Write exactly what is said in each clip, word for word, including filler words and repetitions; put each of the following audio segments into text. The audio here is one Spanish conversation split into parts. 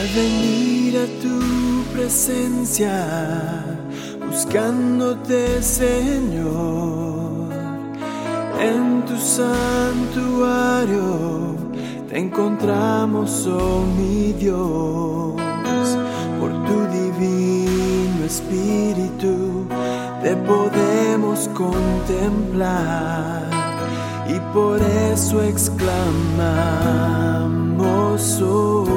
venir a tu presencia, buscándote, Señor, en tu santuario te encontramos, oh mi Dios. Por tu divino Espíritu te podemos contemplar, y por eso exclamamos hoy: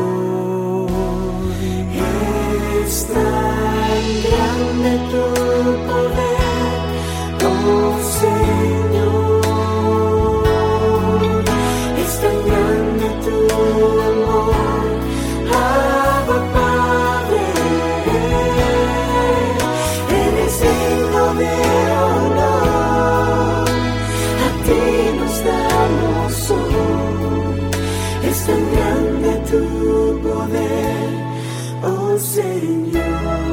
es tan grande tu poder, oh Señor, es tan grande tu amor, Abba Padre, eres digno de honor, a ti nos damos hoy. Es tan grande tu poder, oh Señor.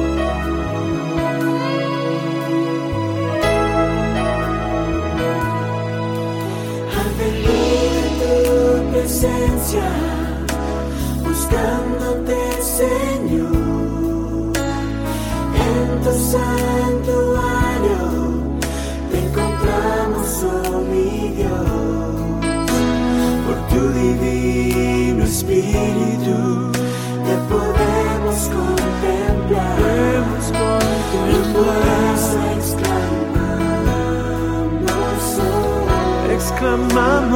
Al venir en tu presencia, buscándote, Señor, en tu santuario te encontramos, oh mi Dios. Por tu divino Espíritu te podemos contemplar, podemos contemplar. Y por eso exclamamos, oh, exclamamos.